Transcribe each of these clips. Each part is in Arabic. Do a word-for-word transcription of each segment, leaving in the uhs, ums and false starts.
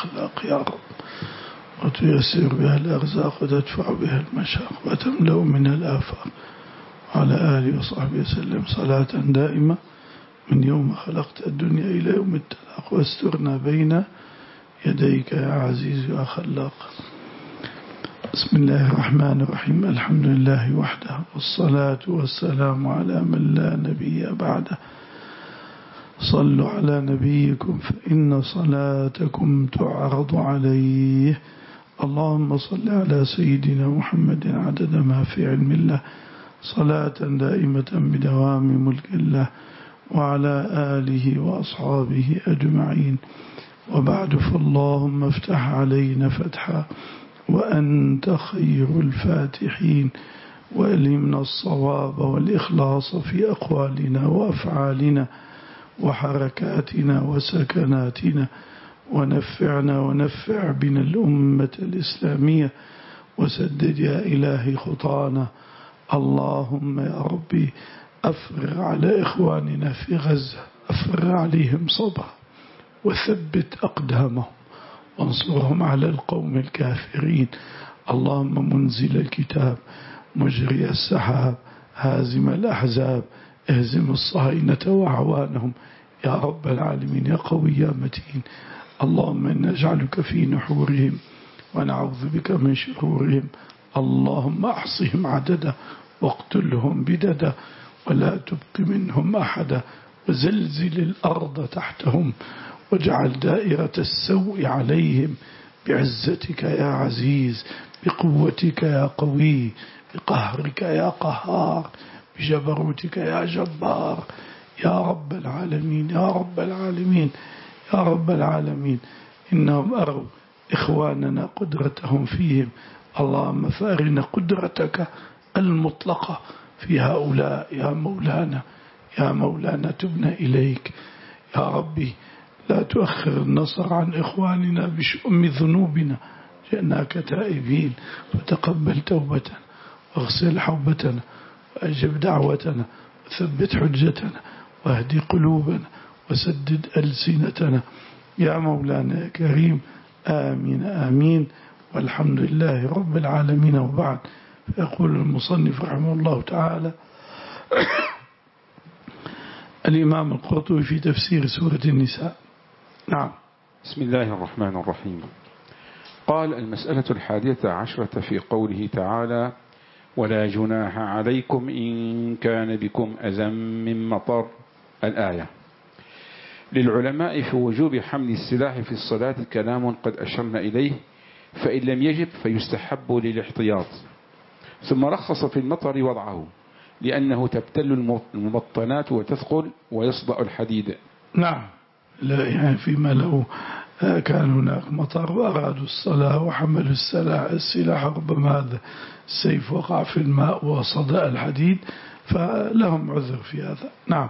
الأخلاق يا رب، وتيسر بها الأرزاق وتدفع بها المشاق وتملأ من الآفاق. على آله وصحبه وسلم صلاة دائمة من يوم خلقت الدنيا إلى يوم التلاق، واسترنا بين يديك يا عزيز يا خلاق. بسم الله الرحمن الرحيم. الحمد لله وحده، والصلاة والسلام على من لا نبي بعده. صلوا على نبيكم فإن صلاتكم تعرض عليه. اللهم صل على سيدنا محمد عدد ما في علم الله، صلاة دائمة بدوام ملك الله، وعلى آله وأصحابه أجمعين. وبعد، فاللهم افتح علينا فتحا وأنت خير الفاتحين، وألهمنا الصواب والإخلاص في أقوالنا وأفعالنا وحركاتنا وسكناتنا، ونفعنا ونفع بنا الأمة الإسلامية، وسدد يا إلهي خطانا. اللهم يا ربي أفرغ على إخواننا في غزة، أفرغ عليهم صبرا وثبت أقدامهم وانصرهم على القوم الكافرين. اللهم منزل الكتاب، مجري السحاب، هازم الأحزاب، اهزم الصهاينة وعوانهم يا رب العالمين يا قوي يا متين. اللهم إنا نجعلك في نحورهم ونعوذ بك من شرورهم. اللهم أحصهم عددا واقتلهم بددا، ولا تبق منهم أحدا، وزلزل الأرض تحتهم، واجعل دائرة السوء عليهم بعزتك يا عزيز، بقوتك يا قوي، بقهرك يا قهار، بجبروتك يا جبار يا رب العالمين يا رب العالمين يا رب العالمين. إنهم أروا إخواننا قدرتهم فيهم، اللهم فأرنا قدرتك المطلقة في هؤلاء يا مولانا يا مولانا. تبنا إليك يا ربي، لا تؤخر النصر عن إخواننا بشؤم ذنوبنا، جئناك تائبين، فتقبل توبتنا واغسل حوبتنا وأجب دعوتنا وثبت حجتنا واهدي قلوبنا وسدد ألسنتنا يا مولانا يا كريم. آمين آمين، والحمد لله رب العالمين. وبعد، فيقول المصنف رحمه الله تعالى الإمام القرطبي في تفسير سورة النساء. نعم. بسم الله الرحمن الرحيم. قال: المسألة الحادية عشرة في قوله تعالى: ولا جناح عليكم إن كان بكم أذى من مطر. الآية. للعلماء في وجوب حمل السلاح في الصلاة كلام قد أشرنا إليه، فإن لم يجب فيستحب للاحتياط. ثم رخص في المطر وضعه لأنه تبتل المبطنات وتثقل ويصدأ الحديد. نعم. لا يعني فيما لو كان هناك مطر وأرادوا الصلاة وحملوا السلاح، ربما هذا السيف وقع في الماء وصدأ الحديد، فلهم عذر في هذا. نعم.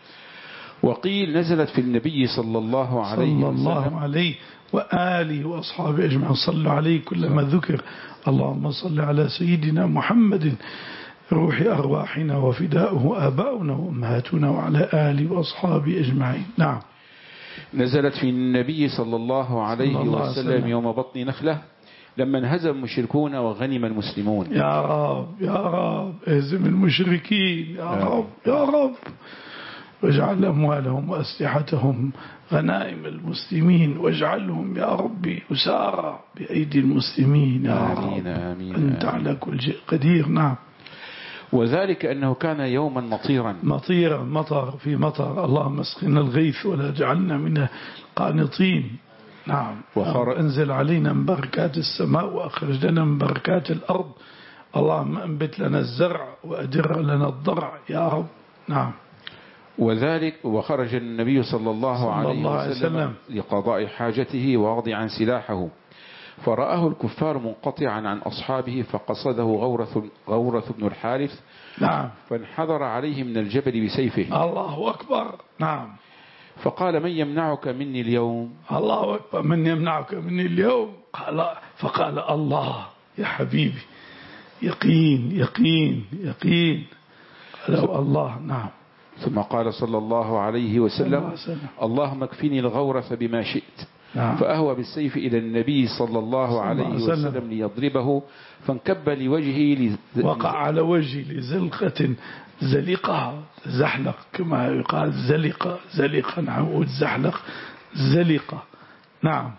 وقيل نزلت في النبي صلى الله عليه وسلم صلى الله عليه وآله وأصحابه أجمعين. صلوا عليه كلما ذكر. اللهم صل على سيدنا محمد روح أرواحنا وفداؤه آباؤنا وأمهاتنا، وعلى آله وأصحابه أجمعين. نعم. نزلت في النبي صلى الله عليه وسلم يوم بطن نخلة لما انهزم المشركون وغنم المسلمون. يا رب يا رب اهزم المشركين يا رب يا رب، واجعل أموالهم وأسلحتهم غنائم المسلمين، واجعلهم يا ربي أسارى بأيدي المسلمين يا آمين رب. آمين أنت آمين. على كل شيء قدير. نعم. وذلك أنه كان يوما مطيرا مطيرا مطر في مطر. اللهم اسقنا الغيث ولا جعلنا من القانطين. نعم. وخر... انزل علينا من بركات السماء وأخرج لنا من بركات الأرض. اللهم انبت لنا الزرع وأدر لنا الضرع يا رب. نعم. وذلك وخرج النبي صلى الله, صلى عليه, الله عليه وسلم, وسلم لقضاء حاجته واضعا سلاحه، فرآه الكفار منقطعا عن أصحابه، فقصده غورث, غورث بن الحارث. نعم. فانحدر عليه من الجبل بسيفه. الله أكبر. نعم. فقال: من يمنعك مني اليوم؟ الله أكبر. من يمنعك مني اليوم؟ قال فقال: الله يا حبيبي. يقين يقين يقين. قال الله. نعم. ثم قال صلى الله عليه وسلم: اللهم اكفني الغورث بما شئت، نعم. فأهوى بالسيف إلى النبي صلى الله عليه وسلم ليضربه، فانكب لوجهه لز... وقع على وجهه لزلقة زلقها زحلق كما يقال زلقة زلقة نعود زحلق زلقة. نعم.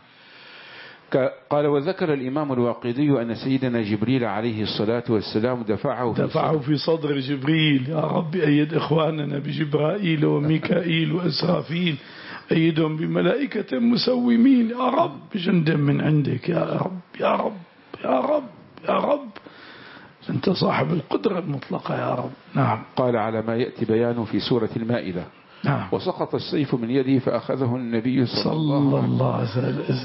قال وذكر الإمام الواقدي أن سيدنا جبريل عليه الصلاة والسلام دفعه في, دفعه في صدر جبريل. يا رب أيد إخواننا بجبرائيل وميكائيل وإسرافيل، أيدهم بملائكة مسومين يا رب بجند من عندك يا رب يا رب يا رب يا رب، أنت صاحب القدرة المطلقة يا رب. نعم. قال على ما يأتي بيانه في سورة المائدة. نعم. وسقط السيف من يده فأخذه النبي صلى, صلى الله عليه وسلم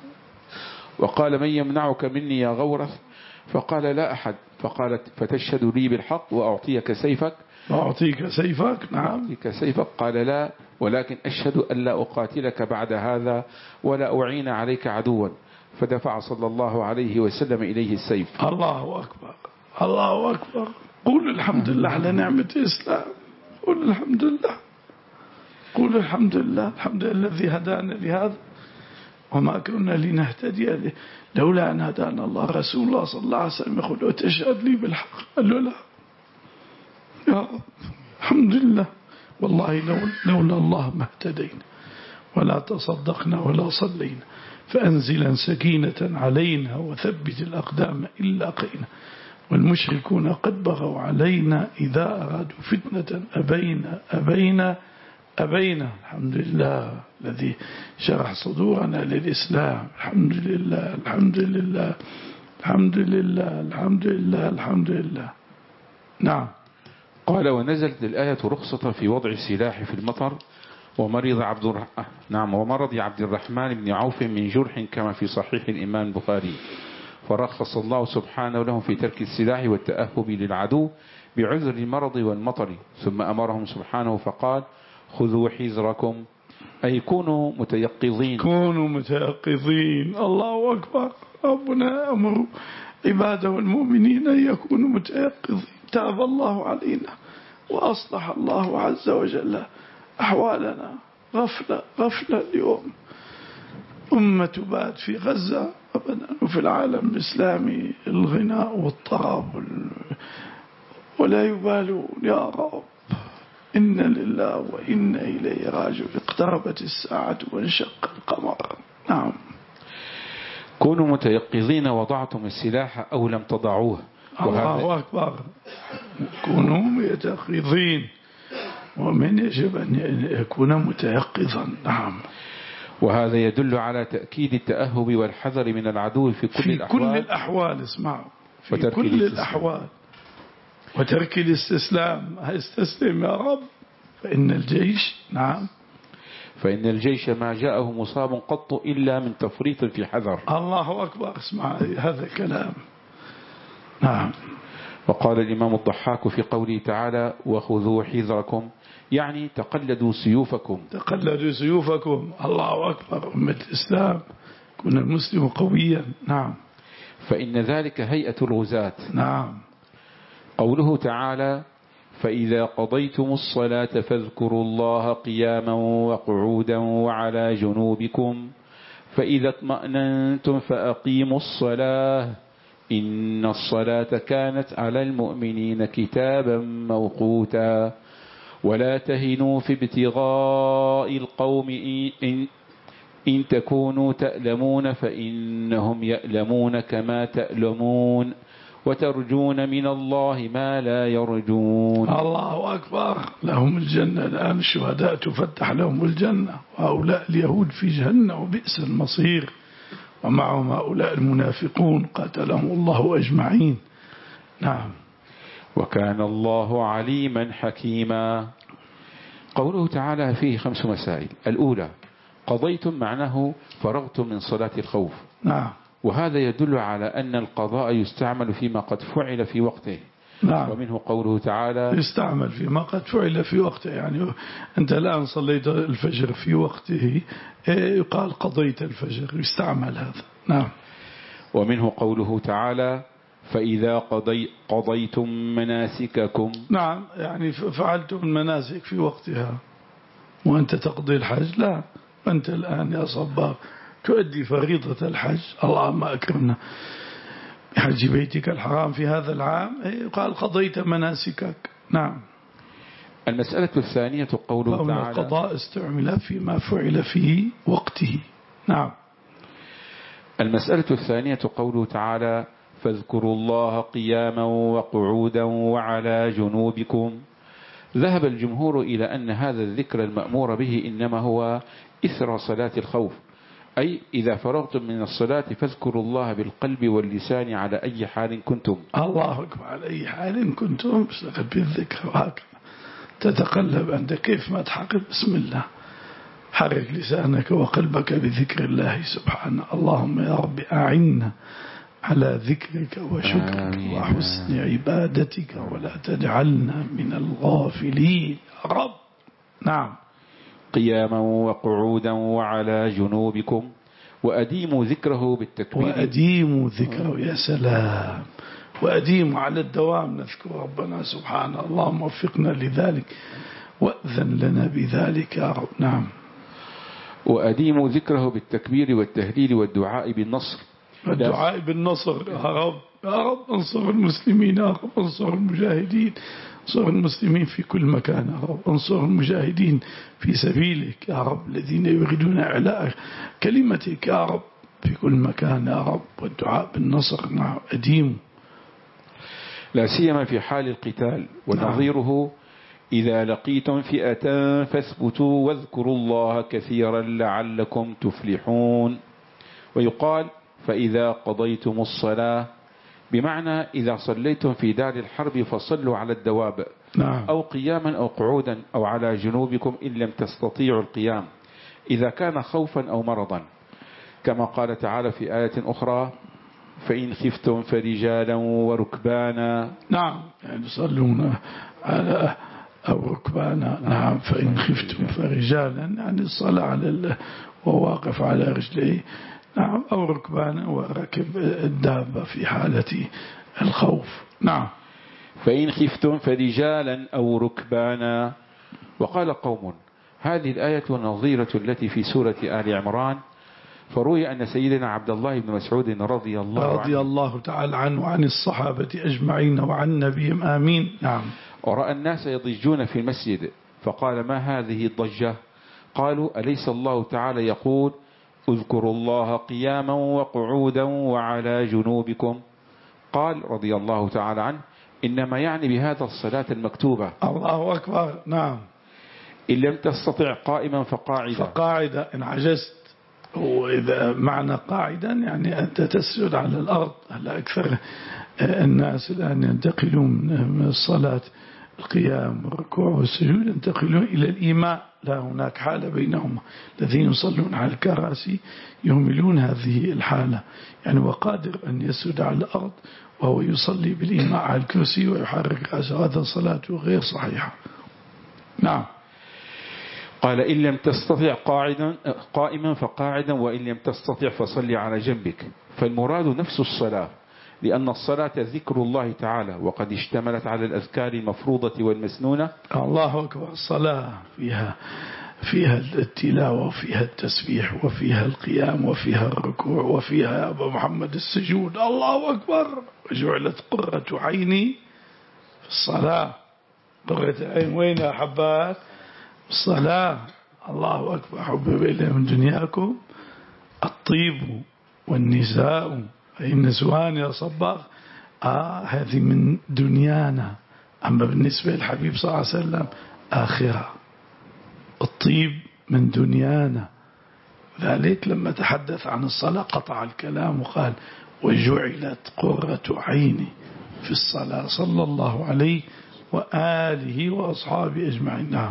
وقال من يمنعك مني يا غورث؟ فقال لا أحد. فقالت فتشهد لي بالحق وأعطيك سيفك؟ أعطيك سيفك. نعم. أعطيك سيفك. قال لا، ولكن أشهد أن لا أقاتلك بعد هذا ولا أعين عليك عدوا. فدفع صلى الله عليه وسلم إليه السيف. الله أكبر الله أكبر. قول الحمد لله على نعمة الإسلام. قول الحمد لله. قول الحمد لله. الحمد لله الذي هدانا لهذا وما كنا لنهتدي لولا أن هدانا الله. رسول الله صلى الله عليه وسلم يقول له تشهد لي بالحق؟ قال له لا يا رب الحمد لله والله لولا الله ما اهتدينا ولا تصدقنا ولا صلينا، فأنزلا سكينة علينا وثبت الأقدام إلا قينا، والمشركون قد بغوا علينا إذا أرادوا فتنة أبينا أبينا أبينا. الحمد لله الذي شرح صدورنا للإسلام. الحمد لله الحمد لله الحمد لله الحمد لله الحمد لله. نعم. قال ونزلت الآية رخصة في وضع السلاح في المطر ومرض عبد الرحمن نعم ومرض عبد الرحمن بن عوف من جرح كما في صحيح الإمام البخاري، فرخص الله سبحانه لهم في ترك السلاح والتأهب للعدو بعذر المرض والمطر، ثم أمرهم سبحانه فقال خذوا حذركم، أي كونوا متيقظين. كونوا متيقظين. الله أكبر. ربنا أمر عباده المؤمنين أن يكونوا متيقظين. تاب الله علينا وأصلح الله عز وجل أحوالنا. غفلة غفلة اليوم أمة بات في غزة أبدا وفي العالم الإسلامي الغناء والطرب وال... ولا يبالون. يا رب إن لله وإنا إليه راجعون. اقتربت الساعة وانشق القمر. نعم. كونوا متيقظين وضعتم السلاح أو لم تضعوه. الله أكبر. كونوا متيقظين ومن يجب أن يكون متيقظا. نعم. وهذا يدل على تأكيد التأهب والحذر من العدو في كل في الأحوال. كل الأحوال. اسمعوا في كل الأحوال وترك الاستسلام. استسلم يا رب فإن الجيش. نعم. فإن الجيش ما جاءه مصاب قط إلا من تفريط في حذر. الله أكبر. اسمع هذا الكلام. نعم. وقال الإمام الضحاك في قوله تعالى وخذوا حذركم، يعني تقلدوا سيوفكم. تقلدوا سيوفكم. الله أكبر. أمة الإسلام كن المسلم قويا. نعم. فإن ذلك هيئة الغزاة. نعم. قوله تعالى فإذا قضيتم الصلاة فاذكروا الله قياما وقعودا وعلى جنوبكم فإذا اطمأننتم فأقيموا الصلاة إن الصلاة كانت على المؤمنين كتابا موقوتا ولا تهنوا في ابتغاء القوم إن, إن تكونوا تألمون فإنهم يألمون كما تألمون وترجون من الله ما لا يرجون. الله أكبر. لهم الجنة الآن. الشهداء تفتح لهم الجنة، وهؤلاء اليهود في جهنم وبئس المصير، ومعهم هؤلاء المنافقون قاتلهم الله أجمعين. نعم. وكان الله عليما حكيما. قوله تعالى فيه خمس مسائل. الأولى قضيتم معناه فرغتم من صلاة الخوف. نعم. وهذا يدل على أن القضاء يستعمل فيما قد فعل في وقته. نعم. ومنه قوله تعالى يستعمل فيما قد فعل في وقته، يعني أنت الآن صليت الفجر في وقته يقال قضيت الفجر، يستعمل هذا. نعم. ومنه قوله تعالى فإذا قضي قضيتم مناسككم. نعم، يعني فعلتم المناسك في وقتها وأنت تقضي الحج. لا، أنت الآن يا صباغ تؤدي فريضة الحج. اللهم أكرمنا بحج بيتك الحرام في هذا العام، قال قضيت مناسكك. نعم. المسألة الثانية قوله تعالى القضاء استعمل فيما فعل في وقته. نعم. المسألة الثانية قوله تعالى فاذكروا الله قياما وقعودا وعلى جنوبكم. ذهب الجمهور إلى أن هذا الذكر المأمور به إنما هو إثر صلاة الخوف، أي إذا فرغتم من الصلاة فاذكروا الله بالقلب واللسان على أي حال كنتم. الله أكبر، على أي حال كنتم بالذكر، وهكذا تتقلب أنت كيف ما تحقق بسم الله، حرك لسانك وقلبك بذكر الله سبحانه. اللهم يا رب أعنا على ذكرك وشكرك وحسن عبادتك ولا تجعلنا من الغافلين يا رب. نعم. قياما وقعودا وعلى جنوبكم وأديموا ذكره بالتكبير. وأديموا ذكره، يا سلام، وأديموا على الدوام نذكر ربنا سبحانه. اللهم وفقنا لذلك وأذن لنا بذلك يا رب. نعم. وأديموا ذكره بالتكبير والتهليل والدعاء بالنصر. الدعاء بالنصر يا رب، يا رب انصر المسلمين، يا رب انصر المجاهدين، انصر المسلمين في كل مكان يا رب، انصر المجاهدين في سبيلك يا رب الذين يريدون إعلاء كلمتك يا رب في كل مكان يا رب. والدعاء بالنصر نعم أديم، لا سيما في حال القتال. ونظيره إذا لقيتم فئة فاثبتوا واذكروا الله كثيرا لعلكم تفلحون. ويقال فإذا قضيتم الصلاة، بمعنى إذا صليتم في دار الحرب فصلوا على الدواب. نعم. أو قياما أو قعودا أو على جنوبكم إن لم تستطيعوا القيام إذا كان خوفا أو مرضا، كما قال تعالى في آية أخرى فإن خفتم فرجالا وركبانا. نعم، يعني يصلون على أو ركبانا. نعم. فإن خفتم فرجالا يعني الصلاة على وواقف على رجليه. نعم. أو ركبانا وركب الدابة في حالة الخوف. نعم. فإن خفتم فرجالا أو ركبانا. وقال قوم هذه الآية نظيرة التي في سورة آل عمران، فروي أن سيدنا عبد الله بن مسعود رضي الله عنه رضي الله تعالى عنه وعن الصحابة أجمعين وعن نبيهم آمين. نعم. ورأى الناس يضجون في المسجد فقال ما هذه الضجة؟ قالوا أليس الله تعالى يقول اذكروا الله قياما وقعودا وعلى جنوبكم؟ قال رضي الله تعالى عنه إنما يعني بهذا الصلاة المكتوبة. الله أكبر. نعم. إن لم تستطع قائما فقاعدا. فقاعدا إن عجزت. وإذا معنى قاعدا يعني أنت تسجد على الأرض. هلا أكثر الناس الآن ينتقلون من الصلاة القيام والركوع والسجود ينتقلون إلى الإيماء، لا هناك حالة بينهما. الذين يصلون على الكراسي يهملون هذه الحالة، يعني وقادر أن يسجد على الأرض وهو يصلي بالإيماء على الكرسي ويحرك رأسه، هذا صلاته غير صحيحة. نعم. قال إن لم تستطع قاعدا قائما فقاعدا وإن لم تستطع فصلي على جنبك. فالمراد نفس الصلاة، لأن الصلاة ذكر الله تعالى وقد اشتملت على الأذكار المفروضة والمسنونة. الله أكبر. الصلاة فيها فيها التلاوة وفيها التسبيح وفيها القيام وفيها الركوع وفيها يا أبا محمد السجود. الله أكبر. وجعلت قرة عيني في الصلاة. قرة العين وين يا حبات؟ الصلاة. الله أكبر. حبب إلي من دنياكم الطيب والنساء، أي النسوان يا صباغ. آه هذه من دنيانا، أما بالنسبة للحبيب صلى الله عليه وسلم آخرة. الطيب من دنيانا. ذلك لما تحدث عن الصلاة قطع الكلام وقال وجعلت قرة عيني في الصلاة صلى الله عليه وآله وأصحابه أجمعين. نعم.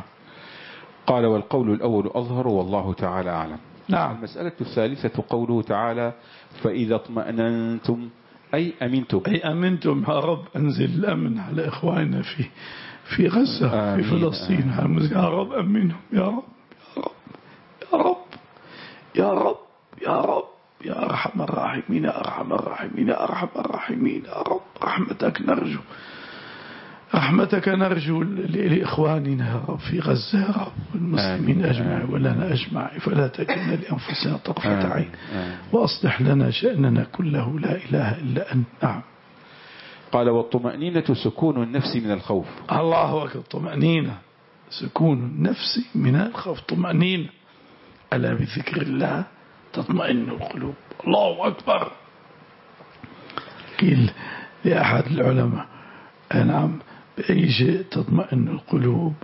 قال والقول الأول أظهر والله تعالى أعلم. نعم. المسألة الثالثة قوله تعالى فإذا اطمأننتم أي أمنتم. أي أمنتم يا رب أنزل الأمن على إخواننا في في غزة في فلسطين. يا رب أمنهم يا رب يا رب يا رب يا رب يا أرحم الراحمين يا أرحم الراحمين يا أرحم الراحمين يا رب. رحمتك نرجو. رحمتك نرجو لإخواننا يا رب في غزة يا رب والمسلمين أجمع ولنا أجمع فلا تكلنا لأنفسنا طرفة عين وأصلح لنا شأننا كله لا إله إلا أنت. نعم. قال والطمأنينة سكون النفس من الخوف. الله أكبر. طمأنينة سكون النفس من الخوف. طمأنينة ألا بذكر الله تطمئن القلوب. الله أكبر. قيل لأحد العلماء نعم بأي شيء تطمئن القلوب؟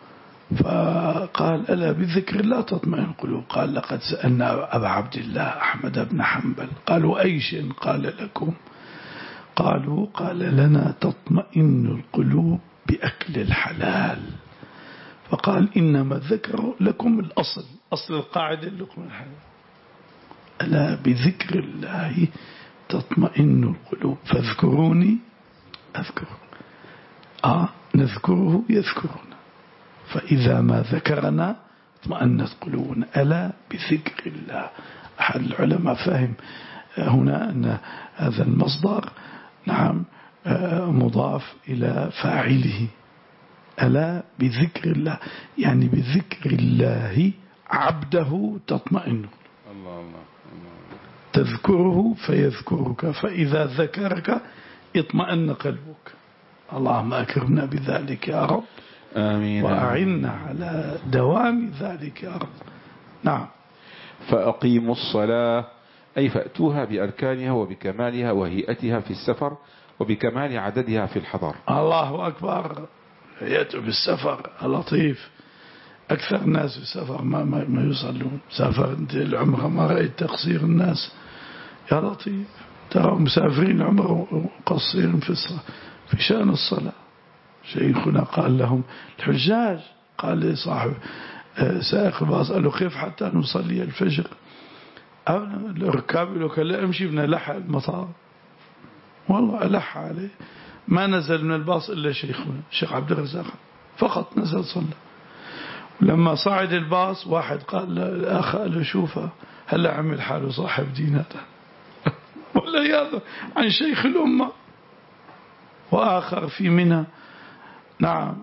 فقال ألا بذكر الله تطمئن القلوب. قال لقد سألنا أبا عبد الله أحمد بن حنبل قالوا أي شيء؟ قال لكم قالوا قال لنا تطمئن القلوب بأكل الحلال. فقال إنما ذكر لكم الأصل أصل القاعدة لكم الحلال. ألا بذكر الله تطمئن القلوب فاذكروني أذكركم. آه نذكره يذكرنا فإذا ما ذكرنا اطمأنت قلوبنا. ألا بذكر الله. أحد العلماء فهم هنا أن هذا المصدر نعم مضاف إلى فاعله. ألا بذكر الله يعني بذكر الله عبده تطمئن. الله الله تذكره فيذكرك فإذا ذكرك اطمأن قلبك. اللهم أكرمنا بذلك يا رب. آمين. وأعنا على دوام ذلك يا رب. نعم. فأقيموا الصلاة أي فأتوها بأركانها وبكمالها وهيئتها في السفر وبكمال عددها في الحضر. الله أكبر. يأتوا بالسفر لطيف. أكثر الناس في السفر ما, ما, ما يصلون. سافر أنت العمره ما رأيت تقصير الناس يا لطيف. ترى مسافرين العمره وقصيرين في في شأن الصلاة. شيخنا قال لهم الحجاج قال لي صاحب سائق الباص قال له كيف حتى نصلي الفجر؟ الركاب له قال لا أمشي بنا لحق المطار. والله ألح عليه ما نزل من الباص إلا شيخنا الشيخ عبد الرزاق فقط نزل صلى. لما صعد الباص واحد قال للآخر قال له شوفه هلا عمل حاله صاحب دين هذا ولا ياذا عن شيخ الأمة. وآخر في منى نعم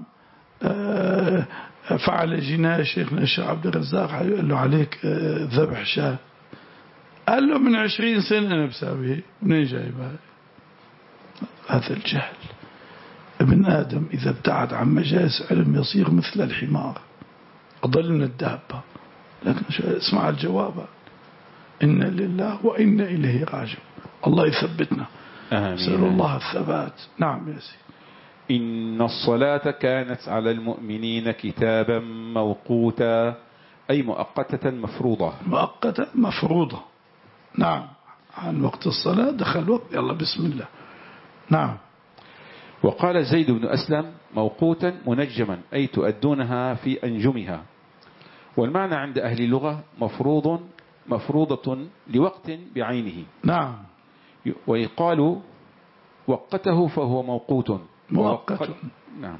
فعل جناية شيخنا الشيخ عبد الرزاق قال له عليك ذبح شاة. قال له من عشرين سنة أنا بساويه. منين جايبها؟ هذا الجهل. ابن آدم إذا ابتعد عن مجالس علم يصير مثل الحمار أضل من الدابة. لكن اسمع الجواب إن لله وإن إليه راجعون. الله يثبتنا. نسأل الله الثبات. نعم يا سيدي. إن الصلاة كانت على المؤمنين كتابا موقوتا أي مؤقتة مفروضة. مؤقتة مفروضة. نعم. عن وقت الصلاة دخل وقت يلا بسم الله. نعم. وقال زيد بن أسلم موقوتا منجما أي تؤدونها في أنجمها. والمعنى عند أهل اللغة مفروض مفروضة لوقت بعينه. نعم. ويقال وقته فهو موقوت مؤقت. نعم.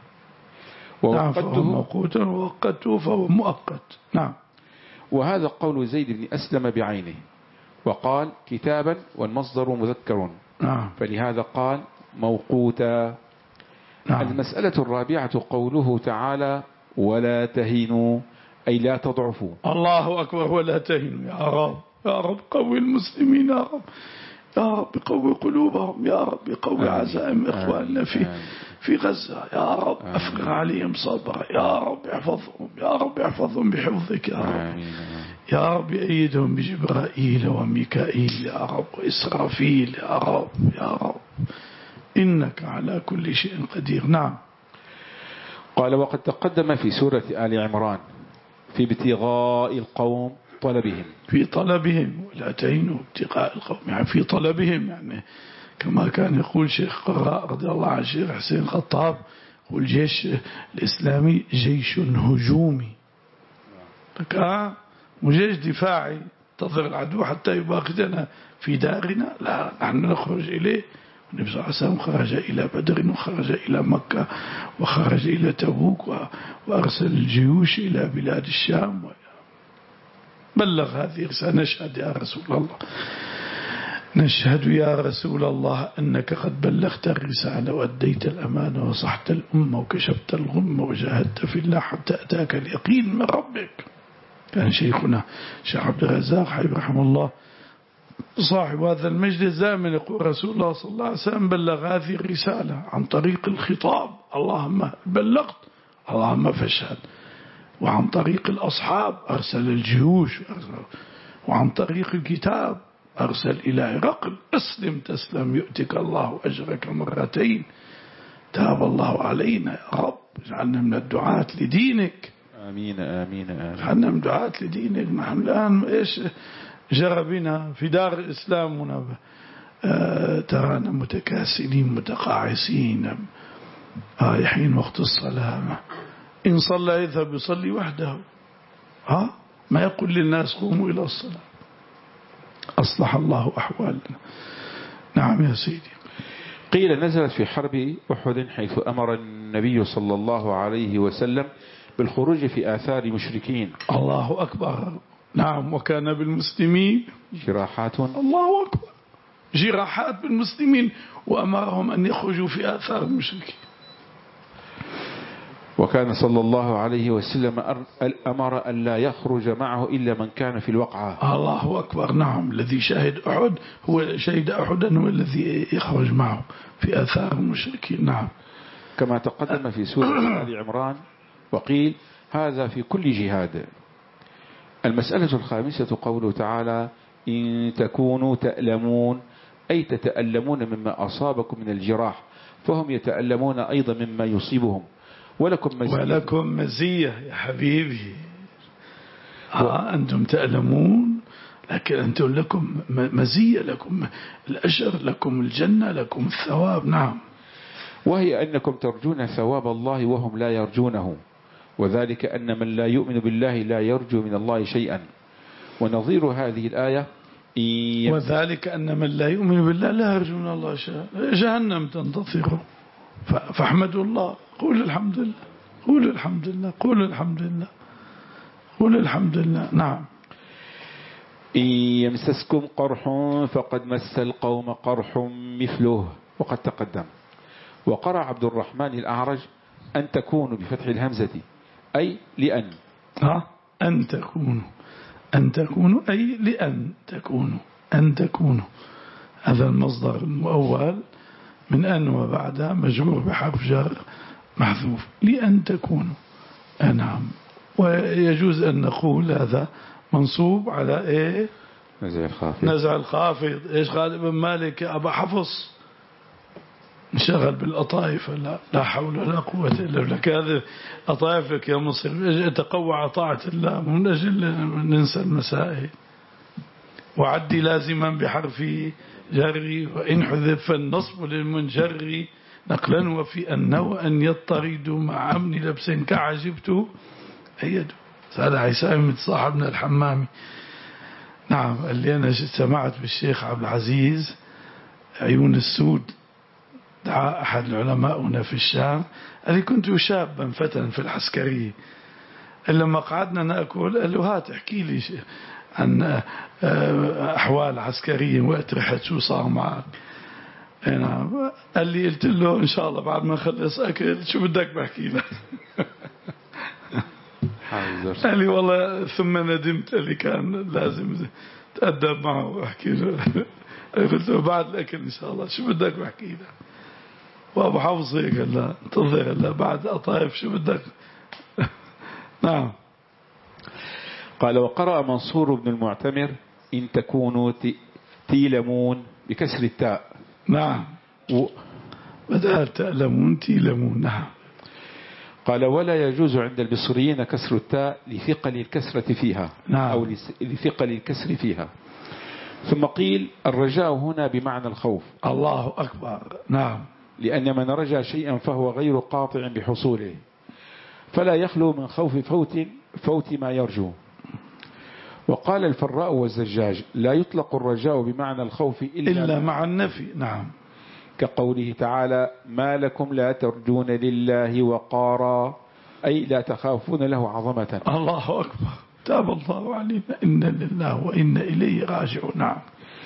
ووقته موقوت ووقته فهو مؤقت. نعم. وهذا قول زيد بن أسلم بعينه. وقال كتابا والمصدر مذكر. نعم. فلهذا قال موقوتا. نعم. المسألة الرابعة قوله تعالى ولا تهنوا أي لا تضعفوا. الله أكبر. ولا تهنوا يا رب. يا رب قوي المسلمين يا رب. يا رب قوي قلوبهم يا رب قوي عزائم إخواننا في في غزة يا رب. أفرغ عليهم صبرا يا رب. احفظهم يا رب. احفظهم بحفظك يا رب. يا رب أيدهم بجبرائيل وميكائيل يا رب وإسرافيل يا رب. يا رب إنك على كل شيء قدير. نعم. قال وقد تقدم في سورة آل عمران في ابتغاء القوم طلبهم. في طلبهم ولا تهنوا ابتغاء القوم يعني في طلبهم يعني كما كان يقول شيخ قراء رضي الله عنه الشيخ حسين خطاب يقول الجيش الإسلامي جيش هجومي. آه وجيش دفاعي تظهر العدو حتى يباغتنا في دارنا. لا نحن نخرج إليه. النبي صلى الله عليه وسلم خرج إلى بدر وخرج إلى مكة وخرج إلى تبوك وأرسل الجيوش إلى بلاد الشام. بلغ هذه الرسالة. نشهد يا رسول الله. نشهد يا رسول الله أنك قد بلغت الرسالة وأديت الأمانة ونصحت الأمة وكشفت الغمة وجاهدت في الله حتى أتاك اليقين من ربك. كان شيخنا شيخ عبد الرزاق حبيب رحمه الله صاحب هذا المجلس دائما يقول رسول الله صلى الله عليه وسلم بلغ هذه الرسالة عن طريق الخطاب، اللهم بلغت اللهم فاشهد، وعن طريق الأصحاب أرسل الجيوش، وعن طريق الكتاب أرسل إلى هرقل أسلم تسلم يؤتك الله أجرك مرتين. تاب الله علينا يا رب، اجعلنا من الدعاة لدينك. آمين آمين آمين. اجعلنا من دعاة لدينك. نحن الآن إيش جرى بنا في دار الإسلام هنا؟ آه ترانا متكاسلين متقاعسين رايحين وقت الصلاة، إن صلى يذهب يصلي وحده، ها ما يقول للناس قوموا إلى الصلاة. أصلح الله أحوالنا. نعم يا سيدي. قيل نزلت في حرب أحد حيث أمر النبي صلى الله عليه وسلم بالخروج في آثار مشركين. الله أكبر. نعم. وكان بالمسلمين جراحات. الله أكبر. جراحات بالمسلمين، وأمرهم أن يخرجوا في آثار المشركين. وكان صلى الله عليه وسلم أمر أن لا يخرج معه إلا من كان في الوقعة. الله أكبر. نعم. الذي شهد أحد هو شهد أحدا هو الذي يخرج معه في آثار المشركين. نعم. كما تقدم في سورة آل عمران. وقيل هذا في كل جهاد. المسألة الخامسة قوله تعالى إن تكونوا تألمون، أي تتألمون مما أصابكم من الجراح، فهم يتألمون أيضا مما يصيبهم. ولكم مزية, ولكم مزية يا حبيبي. آه أنتم تألمون لكن أنتم لكم مزية، لكم الأجر، لكم الجنة، لكم الثواب. نعم. وهي أنكم ترجون ثواب الله وهم لا يرجونه، وذلك أن من لا يؤمن بالله لا يرجو من الله شيئا. ونظير هذه الآية وذلك أن من لا يؤمن بالله لا يرجو من الله شيئا، جهنم تنتظره. فاحمدوا الله. قول الحمد لله، قول الحمد لله، قول الحمد لله، قول الحمد لله. نعم. إن يمسسكم قرح فقد مس القوم قرح مثله، وقد تقدم. وقرأ عبد الرحمن الأعرج أن تكونوا بفتح الهمزة أي لأن. ها أن تكونوا، أن تكونوا أي لأن تكونوا، أن تكونوا. هذا المصدر المؤول من أن وبعدها مجرور بحرف جر محذوف لأن تكونوا. نعم. ويجوز أن نقول هذا منصوب على إيه؟ نزع الخافض. نزع الخافض. إيش قال ابن مالك يا أبا حفص؟ انشغل بالأطائف. لا, لا حول ولا قوة إلا بالله. هذا أطائف لك يا مصر تقوى طاعة الله من أجل ننسى المسائل. وعدي لازما بحرف جري، وإن حذف فالنصب للمنجر نقلا وفي أنه وأن يضطرد مع أمن لبس كعجبت أيده. هذا عيسى صاحبنا الحمامي. نعم. اللي أنا سمعت بالشيخ عبد العزيز عيون السود، دعا أحد العلماء هنا في الشام، قال لي كنت شابا فتى في العسكرية، لما قعدنا نأكل قال له هات احكي لي عن أحوال عسكرية وقت رحت شو صار معك. نعم. قال لي قلت له إن شاء الله بعد ما نخلص أكل شو بدك بحكي لك. قال لي والله ثم ندمت، قال لي كان لازم تأدب معه وأحكي له. قلت له بعد الأكل إن شاء الله شو بدك بحكي لك. وأبو حفص هيك قال لا انتظر، قال لا بعد أطايف شو بدك. نعم. قال وقرأ منصور بن المعتمر إن تكونوا تيلمون بكسر التاء. نعم. و... بدأت تألمون تيلمون. نعم. قال ولا يجوز عند البصريين كسر التاء لثقل الكسرة فيها. نعم. أو لثقل الكسر فيها. ثم قيل الرجاء هنا بمعنى الخوف. الله أكبر. نعم. لأن من رجا شيئا فهو غير قاطع بحصوله، فلا يخلو من خوف فوت فوت ما يرجو. وقال الفراء والزجاج لا يطلق الرجاء بمعنى الخوف إلا, إلا مع النفي. نعم. كقوله تعالى ما لكم لا ترجون لله وقارا، أي لا تخافون له عظمة. الله أكبر. تاب الله علينا إنا لله وإنا إليه راجعون. نعم.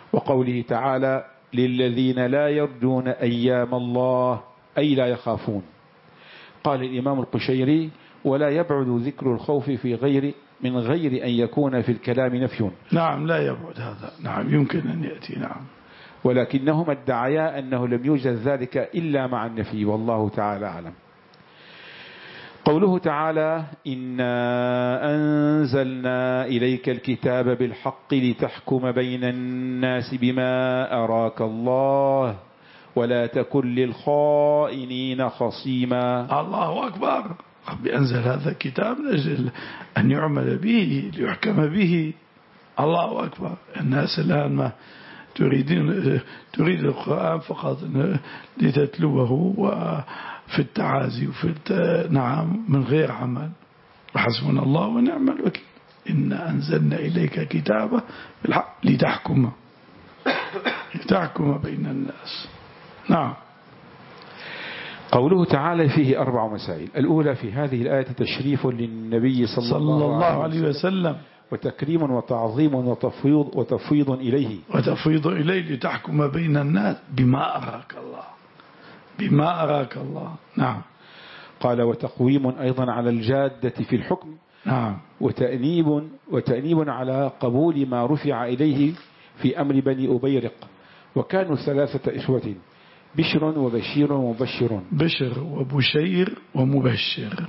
وقوله تعالى للذين لا يرجون أيام الله أي لا يخافون. قال الإمام القشيري ولا يبعد ذكر الخوف في غير من غير أن يكون في الكلام نفي. نعم لا يبعد هذا، نعم يمكن أن يأتي. نعم ولكنهما ادعيا أنه لم يوجد ذلك إلا مع النفي، والله تعالى أعلم. قوله تعالى إنا أنزلنا إليك الكتاب بالحق لتحكم بين الناس بما أراك الله ولا تكن للخائنين خصيما. الله أكبر. ربي أنزل هذا الكتاب من أجل أن يعمل به ليحكم به. الله أكبر. الناس الآن ما تريدين تريد القرآن فقط لتتلوه وفي التعازي وفي نعم من غير عمل. وحسبنا الله ونعم الوكيل. إنا أنزلنا إليك كتابا بالحق لتحكم لتحكم بين الناس. نعم. قوله تعالى فيه أربع مسائل. الأولى في هذه الآية تشريف للنبي صلى, صلى الله عليه وسلم وتكريم وتعظيم وتفويض, وتفويض إليه وتفويض إليه لتحكم بين الناس بما أراك الله بما أراك الله. نعم. قال وتقويم أيضا على الجادة في الحكم. نعم. وتأنيب, وتأنيب على قبول ما رفع إليه في أمر بني أبيرق. وكانوا ثلاثة إخوة بشر وبشير ومبشر. بشر وبشير ومبشر.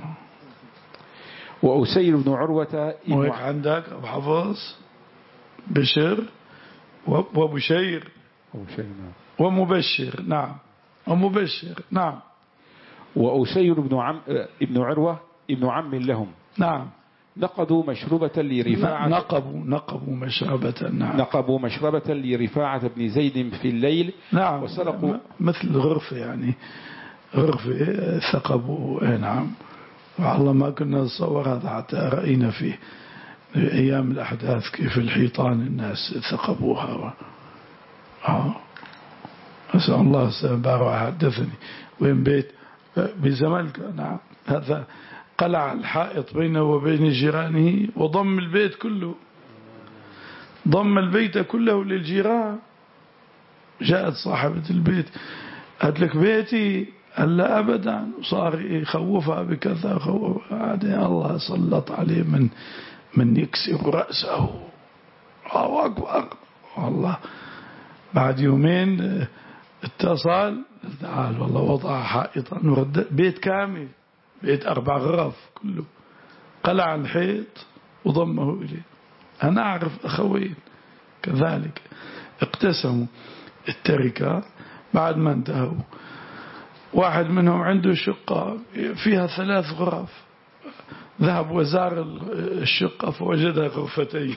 وأسير بن عروة وهيك عندك أبو حفظ بشر وبشير ومبشر. نعم. ومبشر. نعم. وأسير بن عم ابن عروة ابن عم لهم. نعم. نقضوا مشربة لرفاعة نقبوا نقبوا مشربة. نعم. نقبوا مشربة لرفاعة بن زيد في الليل. نعم. وسرقوا مثل غرفة يعني غرفة ثقبوا. نعم. والله ما كنا نتصور هذا حتى رأينا فيه أيام الأحداث كيف الحيطان الناس ثقبوها. آه. أسأل الله السلامة. حدثني وين بيت بزملك. نعم. هذا قلع الحائط بينه وبين جيرانه وضم البيت كله ضم البيت كله للجيران. جاءت صاحبة البيت قالت لك بيتي. قال لا أبدا. وصار يخوفها بكذا خوفها. الله سلط عليه من من يكسر رأسه. الله أكبر. والله بعد يومين اتصل تعال والله وضع حائطا ورد بيت كامل بيت أربع غرف كله قلع الحيط وضمه إليه. أنا أعرف أخوين كذلك اقتسموا التركة بعد ما انتهوا. واحد منهم عنده شقة فيها ثلاث غرف ذهب وزار الشقة فوجدها غرفتين.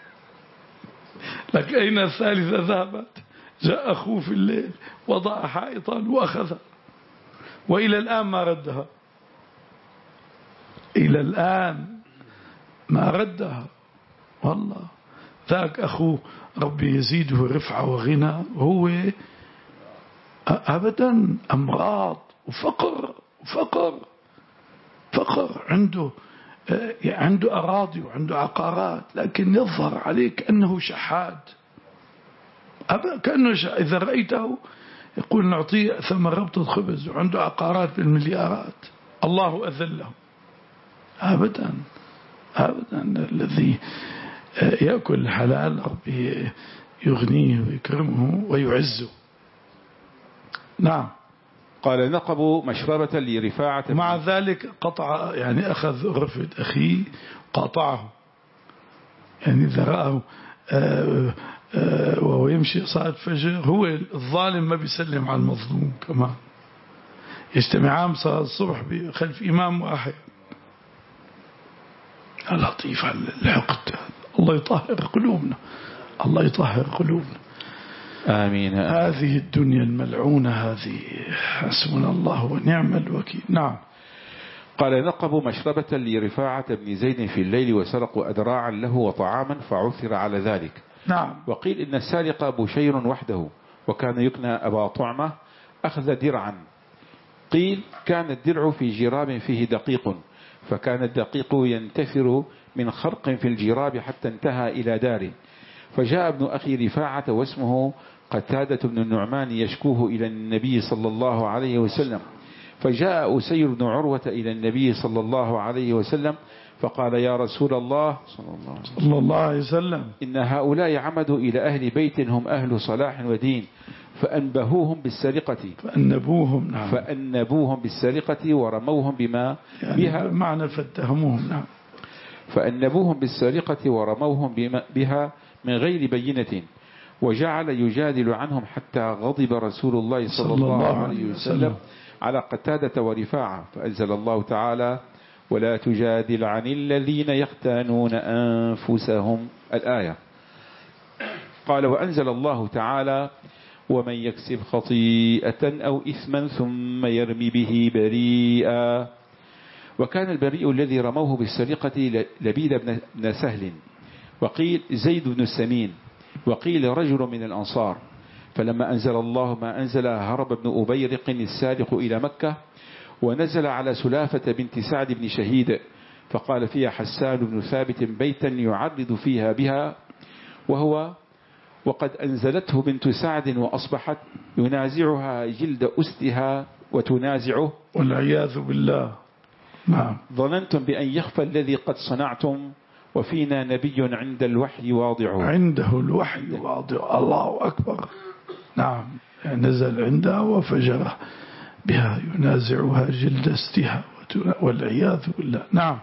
لك أين الثالثة ذهبت؟ جاء أخوه في الليل وضع حائطا وأخذها وإلى الآن ما ردها. إلى الآن ما ردها. والله ذاك أخوه ربي يزيده رفعة وغنى وهو أبدا أمراض وفقر وفقر فقر. عنده عنده أراضي وعنده عقارات لكن يظهر عليه كأنه شحاد. كأنه شحاد. إذا رأيته يقول نعطيه ثمن ربطة خبز وعنده عقارات بالمليارات. الله أذله. أبدا أبدا. الذي يأكل حلال ربي يغنيه ويكرمه ويعزه. نعم. قال نقبوا مشربة لرفاعة. مع ذلك قطع يعني أخذ غرفة أخيه قاطعه. يعني إذا رأه وهو يمشي صلاة فجر هو الظالم ما بيسلم على المظلوم كمان. يجتمعان صلاة الصبح خلف إمام واحد. لطيف على الحقد. الله يطهر قلوبنا. الله يطهر قلوبنا. آمين. هذه الدنيا الملعونة هذه حسبنا الله ونعم الوكيل. نعم. قال نقبوا مشربة لرفاعة بن زيد في الليل وسرقوا أدراعا له وطعاما فعثر على ذلك. نعم. وقيل إن السارق بشير وحده وكان يكنى أبا طعمة أخذ درعا. قيل كان الدرع في جراب فيه دقيق فكان الدقيق ينتثر من خرق في الجراب حتى انتهى إلى داره فجاء ابن أخي رفاعة واسمه قتادة بن النعمان يشكوه إلى النبي صلى الله عليه وسلم، فجاء أسير بن عروة إلى النبي صلى الله عليه وسلم فقال يا رسول الله صلى الله عليه وسلم إن هؤلاء عمدوا إلى أهل بيت هم أهل صلاح ودين فأنبهوهم بالسرقة فأنبوهم نعم فأنبوهم بالسرقة ورموهم بما يعني بها معنى فاتهموهم نعم فأنبوهم بالسرقة ورموهم بها من غير بينة، وجعل يجادل عنهم حتى غضب رسول الله صلى, صلى الله, الله عليه وسلم, وسلم على قتادة ورفاعة، فأنزل الله تعالى ولا تجادل عن الذين يختانون أنفسهم الآية. قال وأنزل الله تعالى ومن يكسب خطيئة أو إثما ثم يرمي به بريئا. وكان البريء الذي رموه بالسرقة لبيد بن سهل، وقيل زيد بن السمين، وقيل رجل من الأنصار. فلما أنزل الله ما أنزل هرب ابن أبيرق السارق إلى مكة، ونزل على سلافة بنت سعد بن شهيد، فقال فيها حسان بن ثابت بيتا يعرض فيها بها، وهو وقد أنزلته بنت سعد وأصبحت ينازعها جلد أستها وتنازعه والعياذ بالله. نعم. ظننتم بأن يخفى الذي قد صنعتم وفينا نبي عند الوحي واضع. عنده الوحي واضع. الله أكبر. نعم نزل عندها وفجر بها ينازعها جلد استها والعياذ بالله. نعم.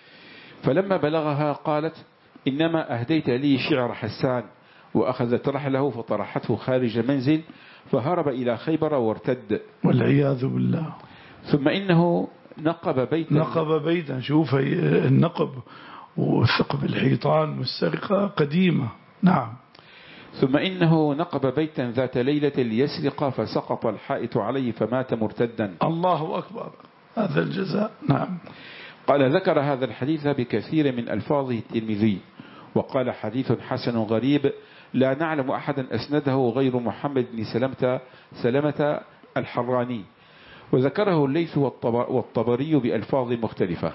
فلما بلغها قالت إنما أهديت لي شعر حسان، وأخذت رحله فطرحته خارج المنزل فهرب إلى خيبر وارتد والعياذ بالله. ثم إنه نقب بيتا نقب بيتا شوف النقب وثقب الحيطان والسرقة قديمة. نعم. ثم إنه نقب بيتا ذات ليلة ليسرق فسقط الحائط عليه فمات مرتدا. الله أكبر. هذا الجزاء. نعم. قال ذكر هذا الحديث بكثير من ألفاظه الترمذي، وقال حديث حسن غريب لا نعلم أحدا أسنده غير محمد بن سلمة, سلمة الحراني، وذكره الليث والطبري بألفاظ مختلفة.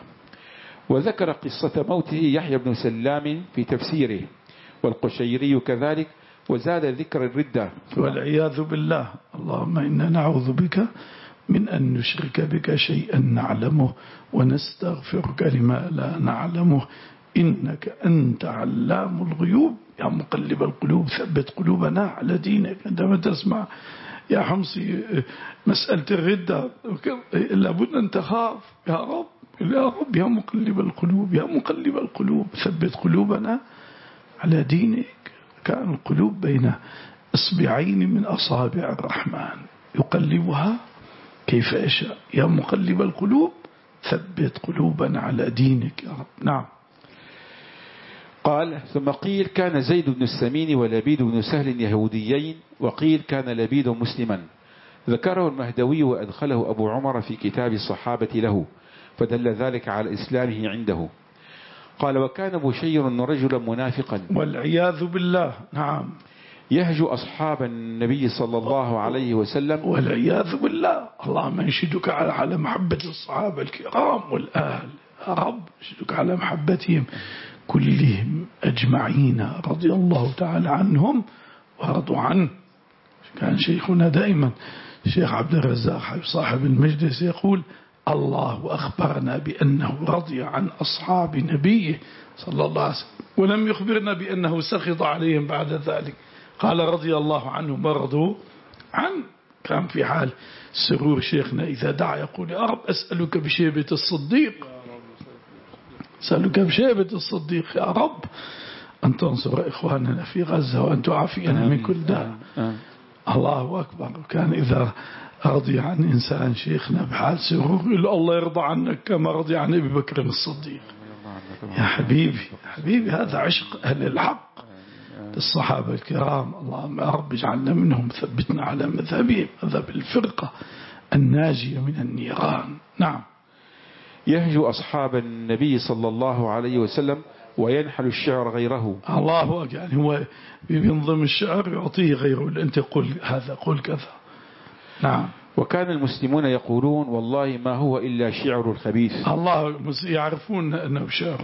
وذكر قصة موته يحيى بن سلام في تفسيره، والقشيري كذلك، وزاد ذكر الردة والعياذ بالله. اللهم إنا نعوذ بك من أن نشرك بك شيئا نعلمه ونستغفرك لما لا نعلمه إنك أنت علام الغيوب يا مقلب القلوب ثبت قلوبنا على دينك. عندما تسمع يا حمصي مسألة الردة لابد أن تخاف يا رب يا رب يا مقلب القلوب يا مقلب القلوب ثبت قلوبنا على دينك. كان القلوب بين إصبعين من أصابع الرحمن يقلبها كيف يشاء. يا مقلب القلوب ثبت قلوبنا على دينك يا رب. نعم. قال ثم قيل كان زيد بن السمين ولبيد بن سهل يهوديين، وقيل كان لبيد مسلما. ذكره المهدوي وأدخله أبو عمر في كتاب الصحابة له، فدل ذلك على إسلامه عنده. قال وكان بشير رجلا منافقا والعياذ بالله. نعم. يهجو أصحاب النبي صلى الله عليه وسلم والعياذ بالله. اللهم انشدك على محبة الصحابة الكرام والآل يا رب، انشدك على محبتهم كلهم أجمعين رضي الله تعالى عنهم ورضوا عنه. كان شيخنا دائما الشيخ عبد الرزاق صاحب المجلس يقول الله أخبرنا بأنه رضي عن أصحاب نبيه صلى الله عليه وسلم، ولم يخبرنا بأنه سخط عليهم بعد ذلك. قال رضي الله عنهم ورضوا عنه. كان في حال سرور شيخنا إذا دعا يقول يا رب أسألك بشيبة الصديق، أسألك بشيبة الصديق يا رب أن تنصر إخواننا في غزة وأن تعافينا من كل داء. الله أكبر. كان إذا رضي عن إنسان شيخنا بحال سرور يقول الله يرضى عنك كما رضي عن أبي بكر الصديق. يا حبيبي حبيبي هذا عشق أهل الحق الصحابة الكرام. اللهم يا رب اجعلنا منهم ثبتنا على مذهبهم، مذهب الفرقة الناجية من النيران. نعم. يهجو أصحاب النبي صلى الله عليه وسلم وينحل الشعر غيره. الله أكبر. يعني هو بينظم الشعر يعطيه غيره، أنت قل هذا قل كذا. نعم. وكان المسلمون يقولون والله ما هو إلا شعر الخبيث. الله يعرفون أنه شعر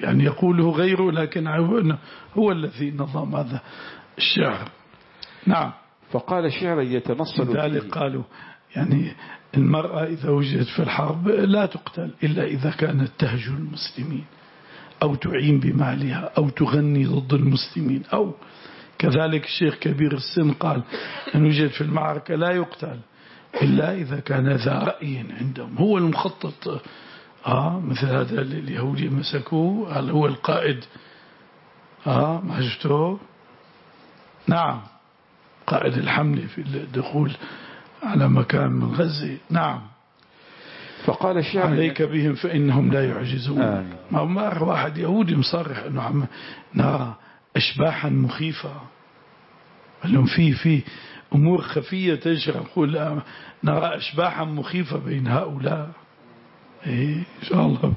يعني يقوله غيره، لكن هو الذي نظم هذا الشعر. نعم. فقال شعرا يتنصل فيه. لذلك قالوا يعني المرأة إذا وجدت في الحرب لا تقتل إلا إذا كانت تهجو المسلمين أو تعين بمالها أو تغني ضد المسلمين. أو كذلك الشيخ كبير السن قال أن وجد في المعركة لا يقتل إلا إذا كان ذا رأي عندهم. هو المخطط. آه مثل هذا اليهودي مسكوه، هل هو القائد؟ آه ما شفتوه؟ نعم، قائد الحملة في الدخول على مكان من غزة. نعم. فقال الشعر عليك بهم فإنهم لا يعجزون. آه. ما مر واحد يهودي مصرح أنه عم نرى أشباحا مخيفة، قال لهم في في أمور خفية تجرى، يقول نرى أشباحا مخيفة بين هؤلاء. إيه إن شاء الله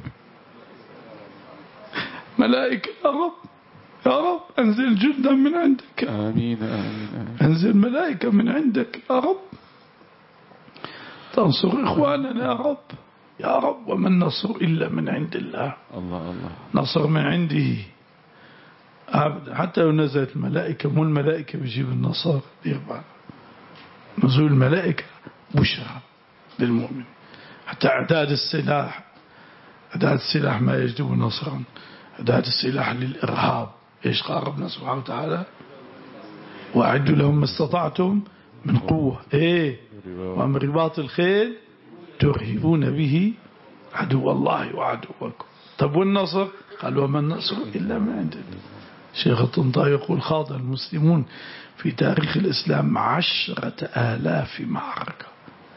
ملائكة يا رب يا رب أنزل جندا من عندك. آمين آمين آمين. أنزل ملائكة من عندك يا رب تنصر إخواننا يا رب يا رب. وما النصر إلا من عند الله. الله الله. نصر من عنده أبدا. حتى لو نزلت الملائكة، مو الملائكة بيجيب النصر، يربع نزول الملائكة بشرى للمؤمن. حتى أعداد السلاح، أعداد السلاح ما يجلب نصرا، أعداد السلاح للإرهاب. إيش قال ربنا سبحانه وتعالى؟ وأعدوا لهم ما استطعتم من قوة. إيه ومن رباط الخيل ترهبون به عدو الله وعدوكم. طب والنصر؟ قال وما النصر إلا من عند الله. شيخ الطنطاوي يقول خاض المسلمون في تاريخ الإسلام عشرة آلاف معركة.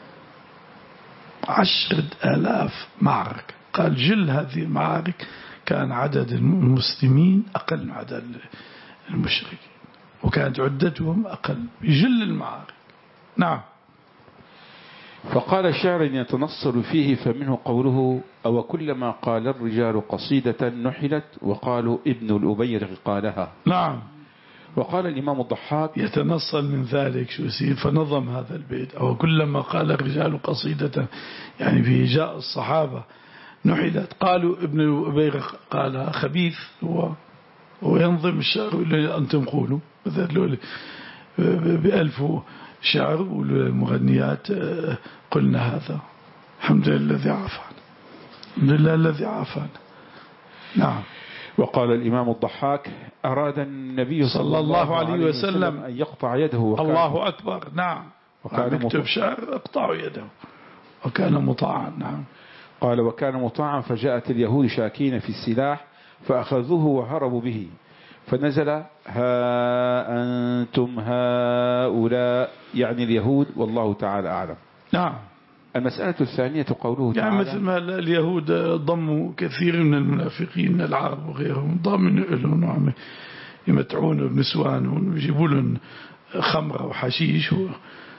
عشرة آلاف معركة. قال جل هذه المعارك كان عدد المسلمين أقل من عدد المشركين، وكانت عدتهم أقل بجل المعارك. نعم. فقال الشعر يتنصل فيه فمنه قوله أو كلما قال الرجال قصيدة نحلت وقالوا ابن الأبير قالها. نعم. وقال الإمام الضحاك يتنصل من ذلك شو يصير، فنظم هذا البيت أو كلما قال الرجال قصيدة، يعني في جاء الصحابة نحلت قالوا ابن الأبير قالها. خبيث هو وينظم الشعر اللي أنتم قولوا مثلا بألف شعر والمغنيات قلنا هذا. الحمد لله الذي عافانا، الحمد لله الذي عافانا. نعم. وقال الإمام الضحاك أراد النبي صلى الله عليه وسلم أن يقطع يده. الله أكبر. نعم. وكان مكتب شعر اقطعوا يده وكان مطاعا. نعم. قال وكان مطاعا فجاءت اليهود شاكين في السلاح فأخذوه وهربوا به، فنزل ها أنتم هؤلاء، يعني اليهود، والله تعالى أعلم. نعم. المسألة الثانية قوله تعالى يعني مثل ما اليهود ضموا كثير من المنافقين من العرب وغيرهم، ضامن لهم نعم يمتعون بنسوان ويجيبوا لهم خمرة وحشيش و...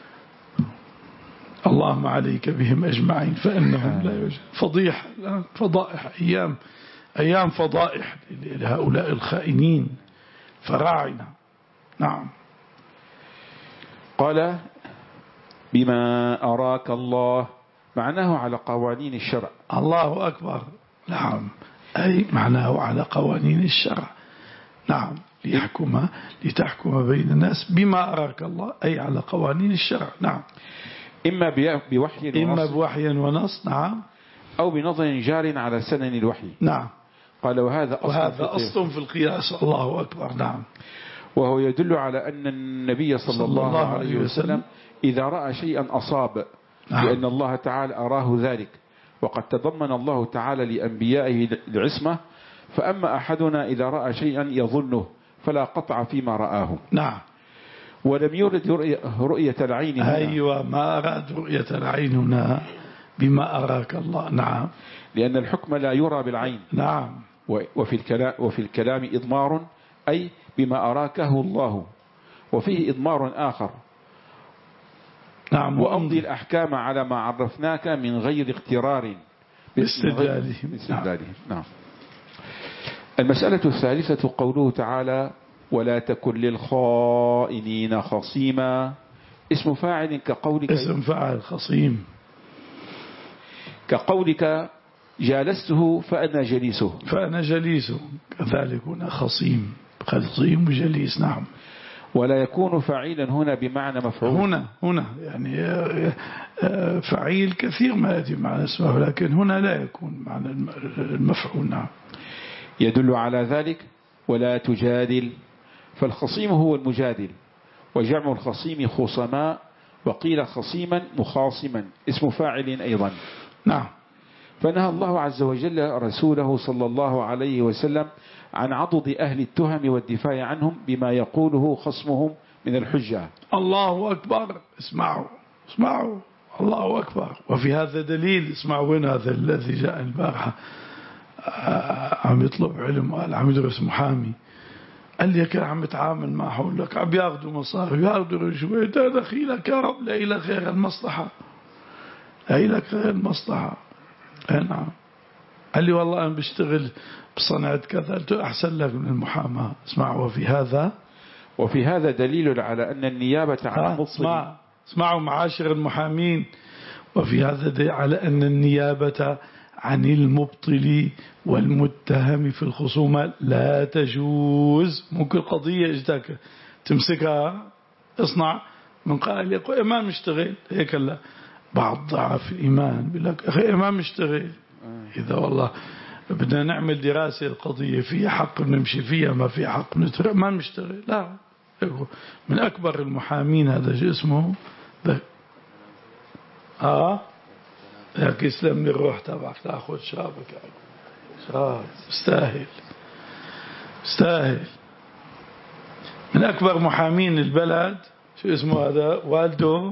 اللهم عليك بهم أجمعين فإنهم لا يوجد. فضيحة فضائح، أيام أيام فضائح لهؤلاء الخائنين فراعنة. نعم. قال بما أراك الله، معناه على قوانين الشرع. الله أكبر. نعم. أي معناه على قوانين الشرع. نعم. ليحكم لتحكم بين الناس بما أراك الله، أي على قوانين الشرع. نعم. إما بوحي ونص، إما بوحي ونص. نعم. أو بنظر جار على سنن الوحي. نعم. قال وهذا أصل, وهذا أصل في القياس. الله أكبر. نعم. وهو يدل على أن النبي صلى, صلى الله, الله عليه وسلم إذا رأى شيئا أصاب، نعم. لأن الله تعالى أراه ذلك، وقد تضمن الله تعالى لأنبيائه العصمة. فأما أحدنا إذا رأى شيئا يظنه فلا قطع فيما رآه. نعم. ولم يرد رؤية, رؤية العين هنا. أيوة ما أراد رؤية العين هنا بما أراك الله. نعم. لأن الحكم لا يرى بالعين. نعم. وفي الكلام, وفي الكلام إضمار، أي بما أراكه الله، وفيه إضمار آخر. نعم. وأمضي الأحكام على ما عرفناك من غير اغترار باستدلالهم. نعم. نعم. المسألة الثالثة قوله تعالى ولا تكن للخائنين خصيما. اسم فاعل كقولك، اسم فاعل خصيم كقولك جالسته فأنا جليسه فأنا جليسه. كذلك هنا خصيم خصيم وجليس. نعم. ولا يكون فعيلا هنا بمعنى مفعول. هنا هنا يعني فعيل كثير ما يأتي معنى اسمه، لكن هنا لا يكون معنى المفعول. نعم. يدل على ذلك ولا تجادل، فالخصيم هو المجادل، وجمع الخصيم خصماء، وقيل خصيما مخاصما اسم فاعل أيضا. نعم. فنهى الله عز وجل رسوله صلى الله عليه وسلم عن عضد أهل التهم والدفاع عنهم بما يقوله خصمهم من الحجة. الله أكبر. اسمعوا اسمعوا الله أكبر. وفي هذا دليل. اسمعوا وين هذا الذي جاء البارحة عم يطلب علم، قال عم يدرس محامي، قال لي كان عم يتعامل مع حولك عم ياخذوا مصاري ياخذوا رشوة، ده دخيلك يا رب لا لك غير المصلحة، لا لك غير المصلحة. نعم. قال لي والله أنا بشتغل بصنعة كذا، قلت أحسن لك من المحاماة. اسمع وفي هذا وفي هذا دليل على أن النيابة عن المبطل. اسمع اسمعوا معاشر المحامين، وفي هذا دليل على أن النيابة عن المبطل والمتهم في الخصومة لا تجوز. ممكن قضية اجتك تمسكها اصنع من قائل يقول إمام مشتغل هيك. لا، بعض ضعف الإيمان بيقول لك أخي إمام مشتغل، إذا والله بدنا نعمل دراسة القضية فيها حق نمشي فيها، ما فيها حق نترك ما مشتغل. لا، من أكبر المحامين هذا شو اسمه ده. آه لك يسلم لي الروح تبعك، تاخذ شابك شاب استاهل استاهل. من أكبر محامين البلد شو اسمه هذا، والده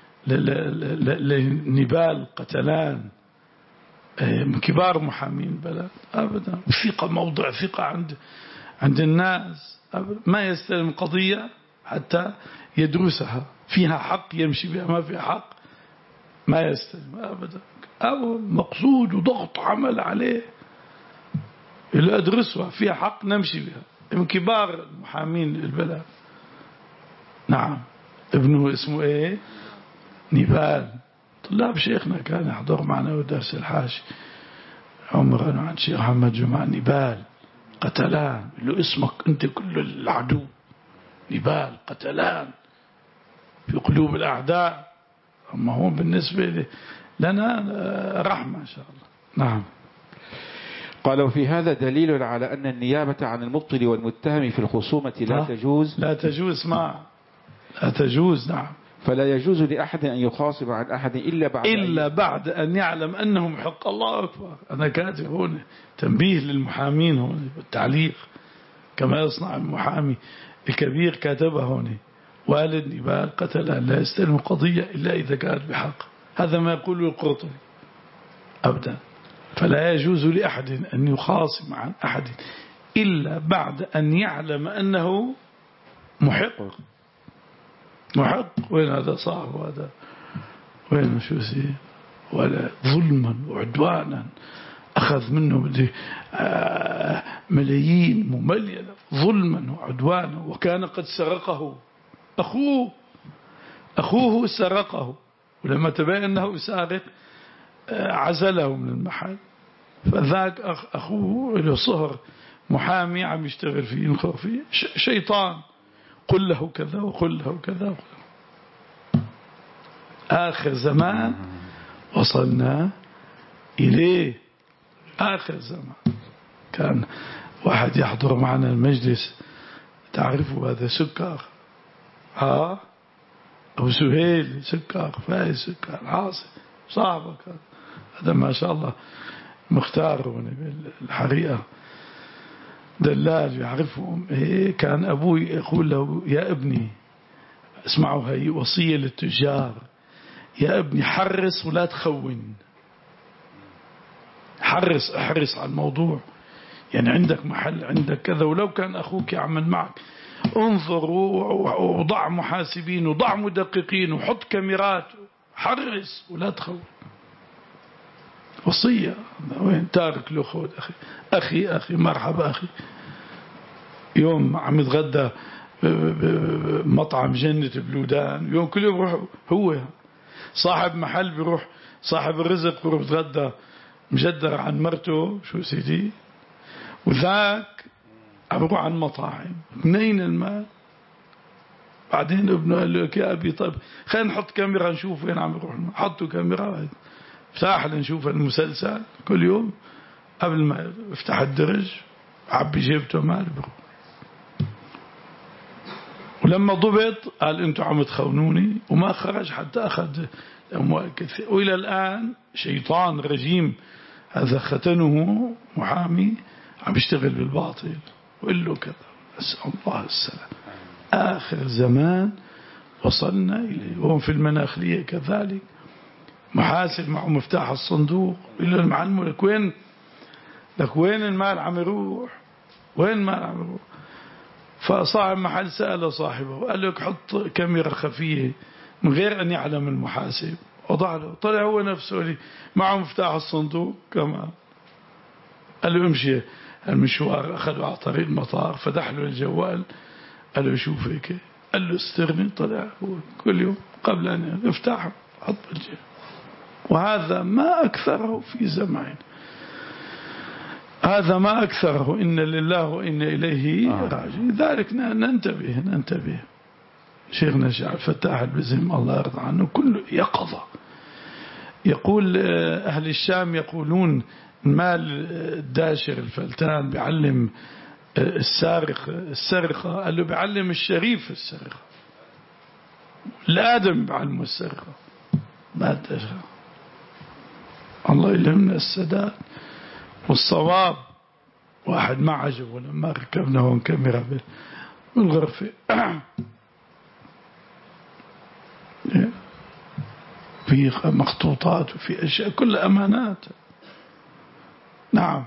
لنبال قتلان، من كبار محامين البلد. أبدا ثقة، موضع ثقة عند عند الناس. أبدا ما يستلم قضية حتى يدرسها، فيها حق يمشي بها، ما فيها حق ما يستلم أبدا. أو مقصود وضغط عمل عليه اللي أدرسها فيها حق نمشي بها. من كبار محامين البلد. نعم. ابنه اسمه ايه؟ نبال. طلاب شيخنا كان يحضر معنا ودرس الحاشي عمرا عن شيخ محمد جمعة. نبال قتلان، له اسمك أنت كل العدو. نبال قتلان في قلوب الأعداء، أما هو بالنسبة لنا رحمة إن شاء الله. نعم. قال وفي هذا دليل على أن النيابة عن المبطل والمتهم في الخصومة لا تجوز. لا تجوز. ما لا تجوز. نعم. فلا يجوز لأحد أن يخاصم عن أحد إلا بعد إلا بعد أن يعلم أنه محق. الله أكبر. أنا كاتب هون تنبيه للمحامين هون بالتعليق كما يصنع المحامي الكبير، كاتبها هون: والد نبال قتل لا يستلم قضية إلا إذا كانت بحق. هذا ما يقوله القرطبي أبدا. فلا يجوز لأحد أن يخاصم عن أحد إلا بعد أن يعلم أنه محق. محق. وين هذا صاحب هذا؟ وين شو سي؟ ولا ظلما وعدوانا أخذ منه ملايين مملينة ظلما وعدوانا، وكان قد سرقه أخوه. أخوه سرقه، ولما تبين أنه سارق عزله من المحل. فذاك أخوه له صهر محامي عم يشتغل فيه ينخر فيه شيطان، قل له كذا وقل له كذا. آخر زمان وصلنا إليه. آخر زمان كان واحد يحضر معنا المجلس، تعرفوا هذا سكر، ها أبو سهيل سكر، فايز سكر، عاصم صاحبك هذا ما شاء الله مختار بالحريقة دلال يعرفهم. إيه كان أبوي يقول له: يا ابني اسمعوا هاي وصية للتجار، يا ابني حرص ولا تخون. حرص احرص على الموضوع، يعني عندك محل عندك كذا، ولو كان أخوك يعمل معك انظر وضع محاسبين وضع مدققين وحط كاميرات، حرص ولا تخون. وصية. وين تارك له خود أخي أخي أخي مرحبا أخي. يوم عم يتغدى مطعم جنة بلودان، يوم كل يوم بروح هو صاحب محل بيروح، صاحب الرزق بيروح يتغدى مجدر عن مرته شو سيدي، وذاك عم بروح عن مطاعم. منين المال؟ بعدين ابنه قال له يا أبي طيب خلينا نحط كاميرا نشوف وين عم يروح. حطوا كاميرا فتح لنشوف المسلسل كل يوم قبل ما يفتح الدرج عبي جيبته مال بروح. ولما ضبط قال انتوا عم تخونوني، وما خرج حتى أخذ أموال كثير. وإلى الآن شيطان رجيم هذا ختنه محامي عم يشتغل بالباطل وقل له كذا. أسأل الله السلام. آخر زمان وصلنا إليه. وهم في المناخلية كذلك محاسب معه مفتاح الصندوق يقول له المعلم لك وين لك وين المال عم يروح، وين المال عم يروح. فصاحب محل سأل صاحبه قال له حط كاميرا خفية من غير أن يعلم المحاسب. وضع له، طلع هو نفسه لي معه مفتاح الصندوق كمان. قال له امشي المشوار. أخذوا على طريق المطار، فتح له الجوال قال له شوف هيك، قال له استرني. طلع هو كل يوم قبل أن يفتحه حط بالجيب. وهذا ما أكثره في زمان، هذا ما أكثره. إن لله وإن إليه راجعون. لذلك ننتبه ننتبه. شيخنا الشيخ عبد الفتاح البزم الله يرضى عنه كله يقظة. يقول أهل الشام يقولون مال الداشر الفلتان بيعلم السارق السرقة، قال له بيعلم الشريف السرقة، الآدم بعلمه السرقة ما الداشر. الله يلهمنا السداد والصواب. واحد ما عجبه لما ركبنا هون كاميرا بالغرفة في مخطوطات وفي أشياء كل أمانات. نعم.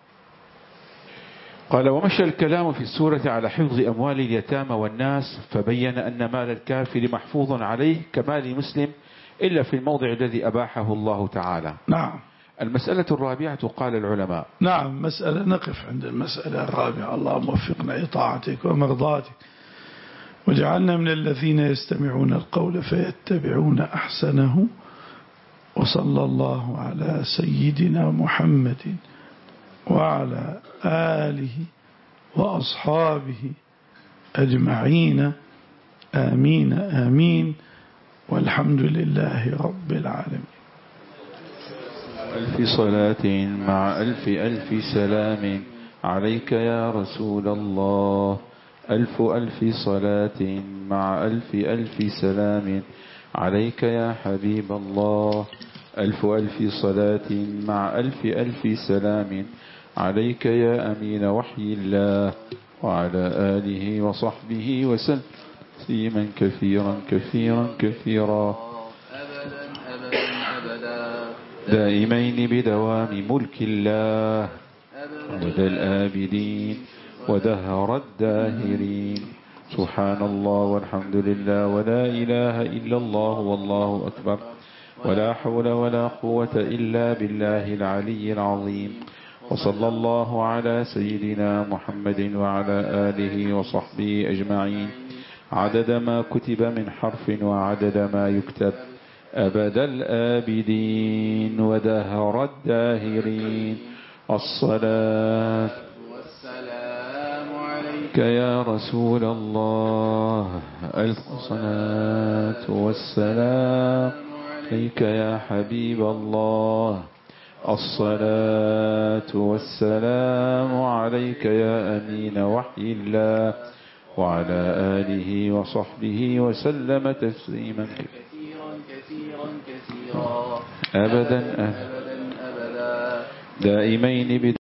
قال ومشى الكلام في السورة على حفظ أموال اليتامى والناس، فبين أن مال الكافر محفوظ عليه كمال مسلم إلا في الموضع الذي أباحه الله تعالى. نعم. المسألة الرابعة قال العلماء. نعم مسألة نقف عند المسألة الرابعة. الله موفقنا لطاعتك ومرضاتك، وجعلنا من الذين يستمعون القول فيتبعون أحسنه. وصلى الله على سيدنا محمد وعلى آله وأصحابه أجمعين. آمين آمين. والحمد لله رب العالمين. ألف صلاة مع ألف ألف سلام عليك يا رسول الله. ألف ألف صلاة مع ألف ألف سلام عليك يا حبيب الله. ألف ألف صلاة مع ألف ألف سلام عليك يا أمين وحي الله، وعلى آله وصحبه وسلم تسليما كثيرا كثيرا كثيرا أبدا أبدا أبدا دائمين بدوام ملك الله أبد الآبدين ودهر الداهرين. سبحان الله والحمد لله ولا إله إلا الله والله أكبر، ولا حول ولا قوة إلا بالله العلي العظيم. وصلى الله على سيدنا محمد وعلى آله وصحبه أجمعين عدد ما كتب من حرف وعدد ما يكتب أبد الآبدين ودهر الداهرين. الصلاة والسلام عليك يا رسول الله. الصلاة والسلام عليك يا حبيب الله. الصلاة والسلام عليك يا أمين وحي الله، وعلى آله وصحبه وسلم تسليما كثيرا كثيرا كثيرا أبدا أبدا أبدا دائمين